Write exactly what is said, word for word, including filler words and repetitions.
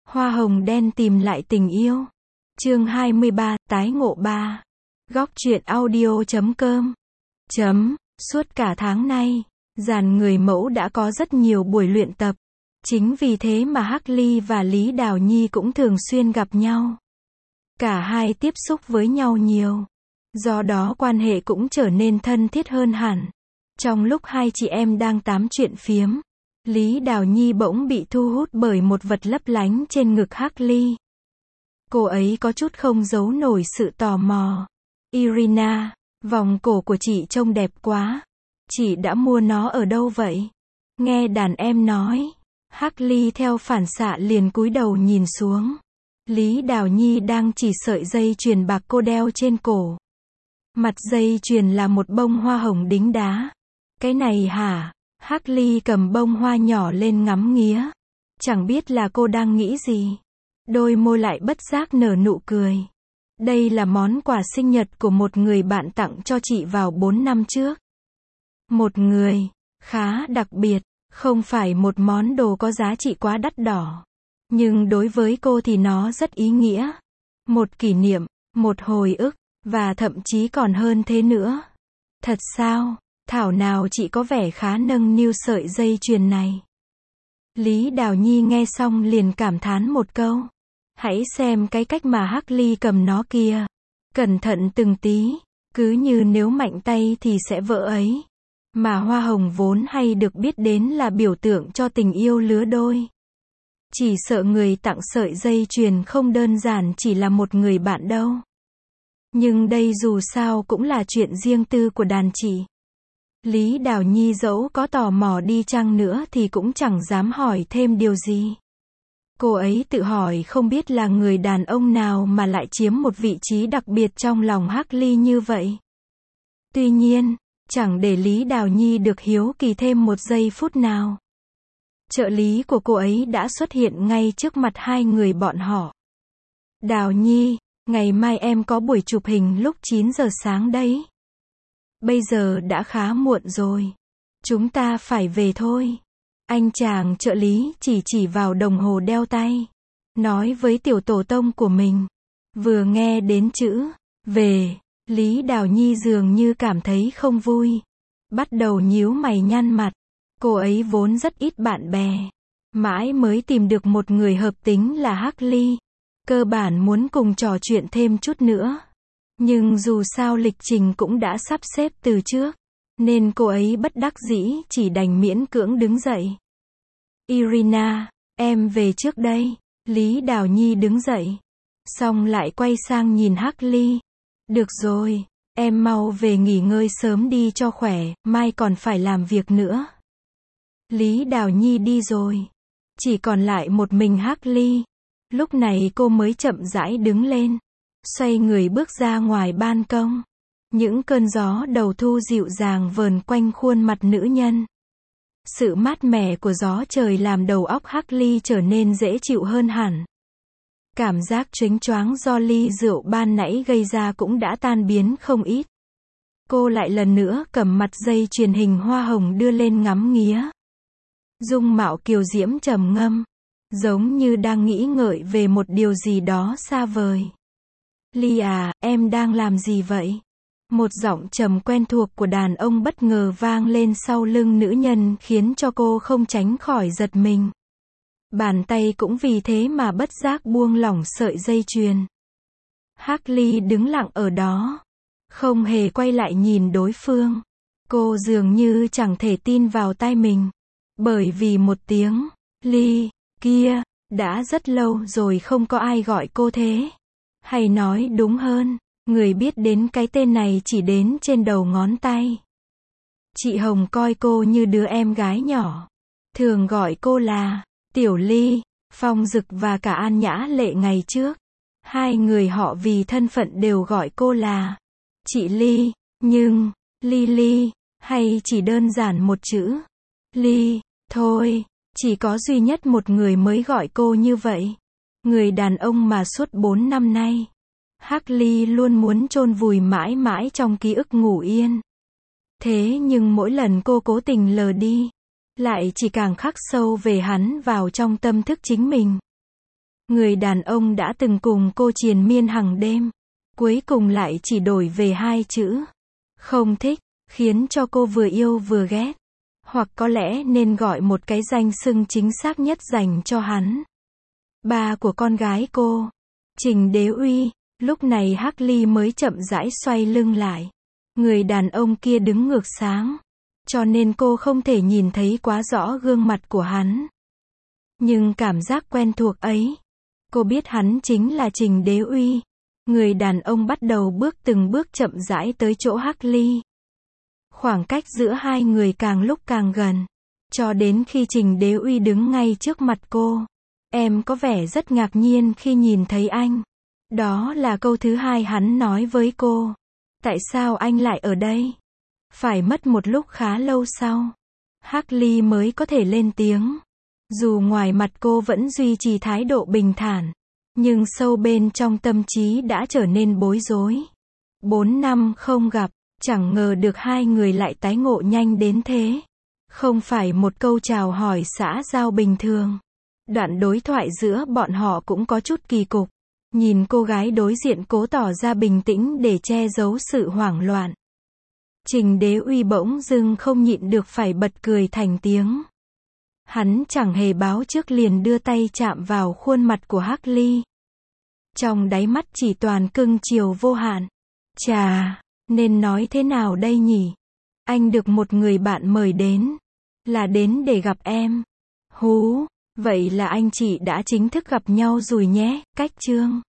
Hoa hồng đen tìm lại tình yêu. Chương hai mươi ba, tái ngộ ba. Góc truyện audio chấm com. Chấm, suốt cả tháng nay, dàn người mẫu đã có rất nhiều buổi luyện tập. Chính vì thế mà Hắc Ly và Lý Đào Nhi cũng thường xuyên gặp nhau. Cả hai tiếp xúc với nhau nhiều. Do đó quan hệ cũng trở nên thân thiết hơn hẳn. Trong lúc hai chị em đang tám chuyện phiếm, Lý Đào Nhi bỗng bị thu hút bởi một vật lấp lánh trên ngực Hắc Ly. Cô ấy có chút không giấu nổi sự tò mò. Irina, vòng cổ của chị trông đẹp quá. Chị đã mua nó ở đâu vậy? Nghe đàn em nói. Hắc Ly theo phản xạ liền cúi đầu nhìn xuống. Lý Đào Nhi đang chỉ sợi dây chuyền bạc cô đeo trên cổ. Mặt dây chuyền là một bông hoa hồng đính đá. Cái này hả? Hắc Ly cầm bông hoa nhỏ lên ngắm nghía. Chẳng biết là cô đang nghĩ gì. Đôi môi lại bất giác nở nụ cười. Đây là món quà sinh nhật của một người bạn tặng cho chị vào bốn năm trước. Một người khá đặc biệt, không phải một món đồ có giá trị quá đắt đỏ. Nhưng đối với cô thì nó rất ý nghĩa. Một kỷ niệm, một hồi ức, và thậm chí còn hơn thế nữa. Thật sao? Thảo nào chị có vẻ khá nâng niu sợi dây chuyền này. Lý Đào Nhi nghe xong liền cảm thán một câu. Hãy xem cái cách mà Hắc Ly cầm nó kìa. Cẩn thận từng tí, cứ như nếu mạnh tay thì sẽ vỡ ấy. Mà hoa hồng vốn hay được biết đến là biểu tượng cho tình yêu lứa đôi. Chỉ sợ người tặng sợi dây chuyền không đơn giản chỉ là một người bạn đâu. Nhưng đây dù sao cũng là chuyện riêng tư của đàn chị. Lý Đào Nhi dẫu có tò mò đi chăng nữa thì cũng chẳng dám hỏi thêm điều gì. Cô ấy tự hỏi không biết là người đàn ông nào mà lại chiếm một vị trí đặc biệt trong lòng Hắc Ly như vậy. Tuy nhiên, chẳng để Lý Đào Nhi được hiếu kỳ thêm một giây phút nào. Trợ lý của cô ấy đã xuất hiện ngay trước mặt hai người bọn họ. Đào Nhi, ngày mai em có buổi chụp hình lúc chín giờ sáng đấy. Bây giờ đã khá muộn rồi. Chúng ta phải về thôi. Anh chàng trợ lý chỉ chỉ vào đồng hồ đeo tay. Nói với tiểu tổ tông của mình. Vừa nghe đến chữ về, Lý Đào Nhi dường như cảm thấy không vui. Bắt đầu nhíu mày nhăn mặt. Cô ấy vốn rất ít bạn bè. Mãi mới tìm được một người hợp tính là Hắc Ly. Cơ bản muốn cùng trò chuyện thêm chút nữa. Nhưng dù sao lịch trình cũng đã sắp xếp từ trước. Nên cô ấy bất đắc dĩ chỉ đành miễn cưỡng đứng dậy. Irina, em về trước đây. Lý Đào Nhi đứng dậy. Xong lại quay sang nhìn Hắc Ly. Được rồi, em mau về nghỉ ngơi sớm đi cho khỏe, mai còn phải làm việc nữa. Lý Đào Nhi đi rồi. Chỉ còn lại một mình Hắc Ly. Lúc này cô mới chậm rãi đứng lên. Xoay người bước ra ngoài ban công. Những cơn gió đầu thu dịu dàng vờn quanh khuôn mặt nữ nhân. Sự mát mẻ của gió trời làm đầu óc Hắc Ly trở nên dễ chịu hơn hẳn. Cảm giác chếnh choáng do ly rượu ban nãy gây ra cũng đã tan biến không ít. Cô lại lần nữa cầm mặt dây chuyền hình hoa hồng đưa lên ngắm nghía. Dung mạo kiều diễm trầm ngâm, giống như đang nghĩ ngợi về một điều gì đó xa vời. Ly à, em đang làm gì vậy? Một giọng trầm quen thuộc của đàn ông bất ngờ vang lên sau lưng nữ nhân khiến cho cô không tránh khỏi giật mình. Bàn tay cũng vì thế mà bất giác buông lỏng sợi dây chuyền. Hắc Ly đứng lặng ở đó, không hề quay lại nhìn đối phương. Cô dường như chẳng thể tin vào tai mình. Bởi vì một tiếng Ly kia đã rất lâu rồi không có ai gọi cô thế. Hay nói đúng hơn, người biết đến cái tên này chỉ đến trên đầu ngón tay. Chị Hồng coi cô như đứa em gái nhỏ. Thường gọi cô là Tiểu Ly. Phong Dực và cả An Nhã Lệ ngày trước. Hai người họ vì thân phận đều gọi cô là chị Ly. Nhưng, Ly Ly, hay chỉ đơn giản một chữ Ly, thôi. Chỉ có duy nhất một người mới gọi cô như vậy. Người đàn ông mà suốt bốn năm nay Hắc Ly luôn muốn chôn vùi mãi mãi trong ký ức ngủ yên. Thế nhưng mỗi lần cô cố tình lờ đi, lại chỉ càng khắc sâu về hắn vào trong tâm thức chính mình. Người đàn ông đã từng cùng cô triền miên hàng đêm, cuối cùng lại chỉ đổi về hai chữ không thích, khiến cho cô vừa yêu vừa ghét. Hoặc có lẽ nên gọi một cái danh xưng chính xác nhất dành cho hắn. Ba của con gái cô, Trình Đế Uy. Lúc này Hắc Ly mới chậm rãi xoay lưng lại. Người đàn ông kia đứng ngược sáng, cho nên cô không thể nhìn thấy quá rõ gương mặt của hắn. Nhưng cảm giác quen thuộc ấy, cô biết hắn chính là Trình Đế Uy. Người đàn ông bắt đầu bước từng bước chậm rãi tới chỗ Hắc Ly. Khoảng cách giữa hai người càng lúc càng gần, cho đến khi Trình Đế Uy đứng ngay trước mặt cô. Em có vẻ rất ngạc nhiên khi nhìn thấy anh. Đó là câu thứ hai hắn nói với cô. Tại sao anh lại ở đây? Phải mất một lúc khá lâu sau, Hắc Ly mới có thể lên tiếng. Dù ngoài mặt cô vẫn duy trì thái độ bình thản, nhưng sâu bên trong tâm trí đã trở nên bối rối. Bốn năm không gặp, chẳng ngờ được hai người lại tái ngộ nhanh đến thế. Không phải một câu chào hỏi xã giao bình thường. Đoạn đối thoại giữa bọn họ cũng có chút kỳ cục. Nhìn cô gái đối diện cố tỏ ra bình tĩnh để che giấu sự hoảng loạn. Trình Đế Uy bỗng dưng không nhịn được phải bật cười thành tiếng. Hắn chẳng hề báo trước liền đưa tay chạm vào khuôn mặt của Hắc Ly. Trong đáy mắt chỉ toàn cưng chiều vô hạn. Chà, nên nói thế nào đây nhỉ? Anh được một người bạn mời đến. Là đến để gặp em. Hú, vậy là anh chị đã chính thức gặp nhau rồi nhé, cách chương.